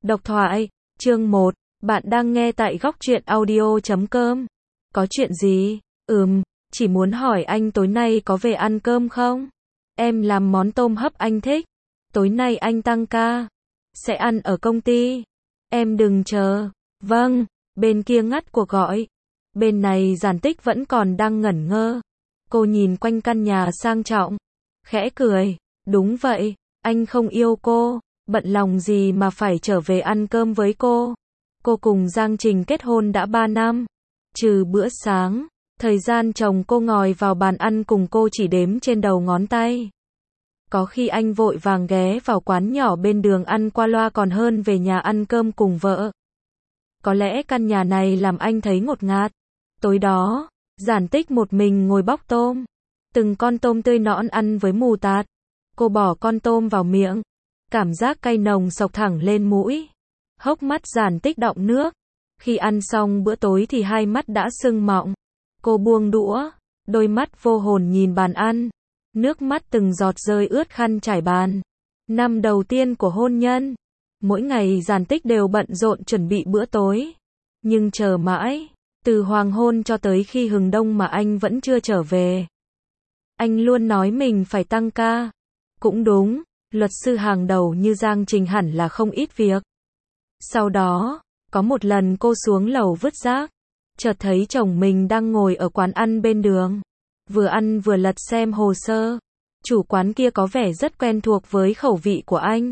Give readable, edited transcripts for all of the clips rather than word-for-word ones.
Độc thoại, chương 1, bạn đang nghe tại góc truyện audio.com. Có chuyện gì? Chỉ muốn hỏi anh tối nay có về ăn cơm không? Em làm món tôm hấp anh thích. Tối nay anh tăng ca. Sẽ ăn ở công ty. Em đừng chờ. Vâng, bên kia ngắt cuộc gọi. Bên này Giản Tích vẫn còn đang ngẩn ngơ. Cô nhìn quanh căn nhà sang trọng. Khẽ cười. Đúng vậy, anh không yêu cô. Bận lòng gì mà phải trở về ăn cơm với cô. Cô cùng Giang Trình kết hôn đã 3 năm. Trừ bữa sáng, thời gian chồng cô ngồi vào bàn ăn cùng cô chỉ đếm trên đầu ngón tay. Có khi anh vội vàng ghé vào quán nhỏ bên đường ăn qua loa còn hơn về nhà ăn cơm cùng vợ. Có lẽ căn nhà này làm anh thấy ngột ngạt. Tối đó, Giản Tích một mình ngồi bóc tôm. Từng con tôm tươi nõn ăn với mù tạt. Cô bỏ con tôm vào miệng. Cảm giác cay nồng xộc thẳng lên mũi. Hốc mắt Giản Tích đọng nước. Khi ăn xong bữa tối thì hai mắt đã sưng mọng. Cô buông đũa, đôi mắt vô hồn nhìn bàn ăn. Nước mắt từng giọt rơi ướt khăn trải bàn. Năm đầu tiên của hôn nhân. Mỗi ngày Giản Tích đều bận rộn chuẩn bị bữa tối. Nhưng chờ mãi, từ hoàng hôn cho tới khi hừng đông mà anh vẫn chưa trở về. Anh luôn nói mình phải tăng ca. Cũng đúng. Luật sư hàng đầu như Giang Trình hẳn là không ít việc. Sau đó, có một lần cô xuống lầu vứt rác, chợt thấy chồng mình đang ngồi ở quán ăn bên đường. Vừa ăn vừa lật xem hồ sơ. Chủ quán kia có vẻ rất quen thuộc với khẩu vị của anh.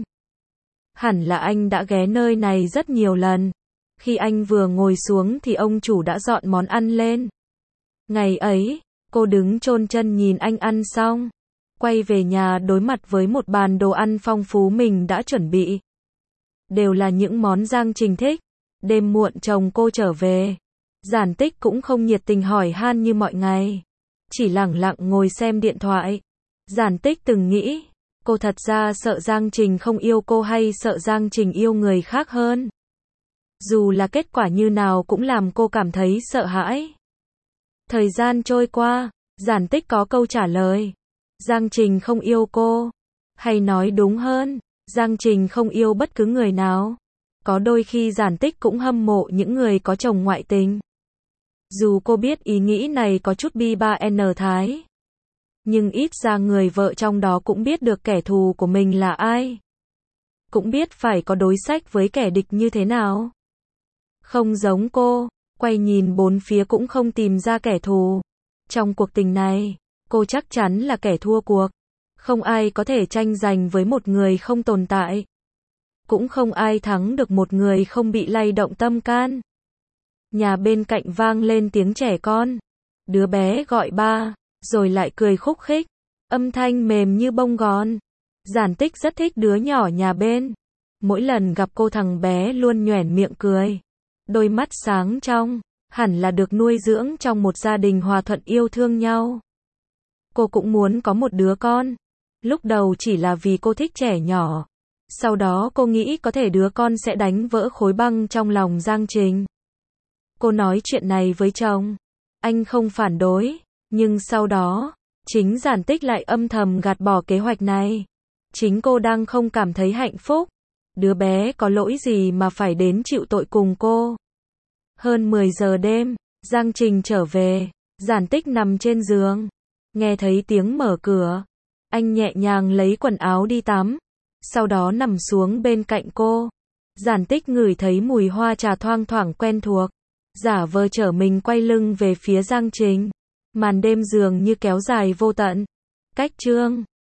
Hẳn là anh đã ghé nơi này rất nhiều lần. Khi anh vừa ngồi xuống thì ông chủ đã dọn món ăn lên. Ngày ấy, cô đứng chôn chân nhìn anh ăn xong. Quay về nhà đối mặt với một bàn đồ ăn phong phú mình đã chuẩn bị. Đều là những món Giang Trình thích. Đêm muộn chồng cô trở về. Giản Tích cũng không nhiệt tình hỏi han như mọi ngày. Chỉ lẳng lặng ngồi xem điện thoại. Giản Tích từng nghĩ, cô thật ra sợ Giang Trình không yêu cô hay sợ Giang Trình yêu người khác hơn. Dù là kết quả như nào cũng làm cô cảm thấy sợ hãi. Thời gian trôi qua, Giản Tích có câu trả lời. Giang Trình không yêu cô. Hay nói đúng hơn, Giang Trình không yêu bất cứ người nào. Có đôi khi Giản Tích cũng hâm mộ những người có chồng ngoại tình. Dù cô biết ý nghĩ này có chút bi ba n thái. Nhưng ít ra người vợ trong đó cũng biết được kẻ thù của mình là ai. Cũng biết phải có đối sách với kẻ địch như thế nào. Không giống cô, quay nhìn bốn phía cũng không tìm ra kẻ thù. Trong cuộc tình này, cô chắc chắn là kẻ thua cuộc. Không ai có thể tranh giành với một người không tồn tại. Cũng không ai thắng được một người không bị lay động tâm can. Nhà bên cạnh vang lên tiếng trẻ con. Đứa bé gọi ba, rồi lại cười khúc khích. Âm thanh mềm như bông gòn. Giản Tích rất thích đứa nhỏ nhà bên. Mỗi lần gặp cô thằng bé luôn nhoẻn miệng cười. Đôi mắt sáng trong, hẳn là được nuôi dưỡng trong một gia đình hòa thuận yêu thương nhau. Cô cũng muốn có một đứa con. Lúc đầu chỉ là vì cô thích trẻ nhỏ. Sau đó cô nghĩ có thể đứa con sẽ đánh vỡ khối băng trong lòng Giang Trình. Cô nói chuyện này với chồng. Anh không phản đối. Nhưng sau đó, chính Giản Tích lại âm thầm gạt bỏ kế hoạch này. Chính cô đang không cảm thấy hạnh phúc. Đứa bé có lỗi gì mà phải đến chịu tội cùng cô. Hơn 10 giờ đêm, Giang Trình trở về. Giản Tích nằm trên giường. Nghe thấy tiếng mở cửa. Anh nhẹ nhàng lấy quần áo đi tắm. Sau đó nằm xuống bên cạnh cô. Giản Tích ngửi thấy mùi hoa trà thoang thoảng quen thuộc. Giả vờ trở mình quay lưng về phía Giang Trình. Màn đêm dường như kéo dài vô tận. Cách chương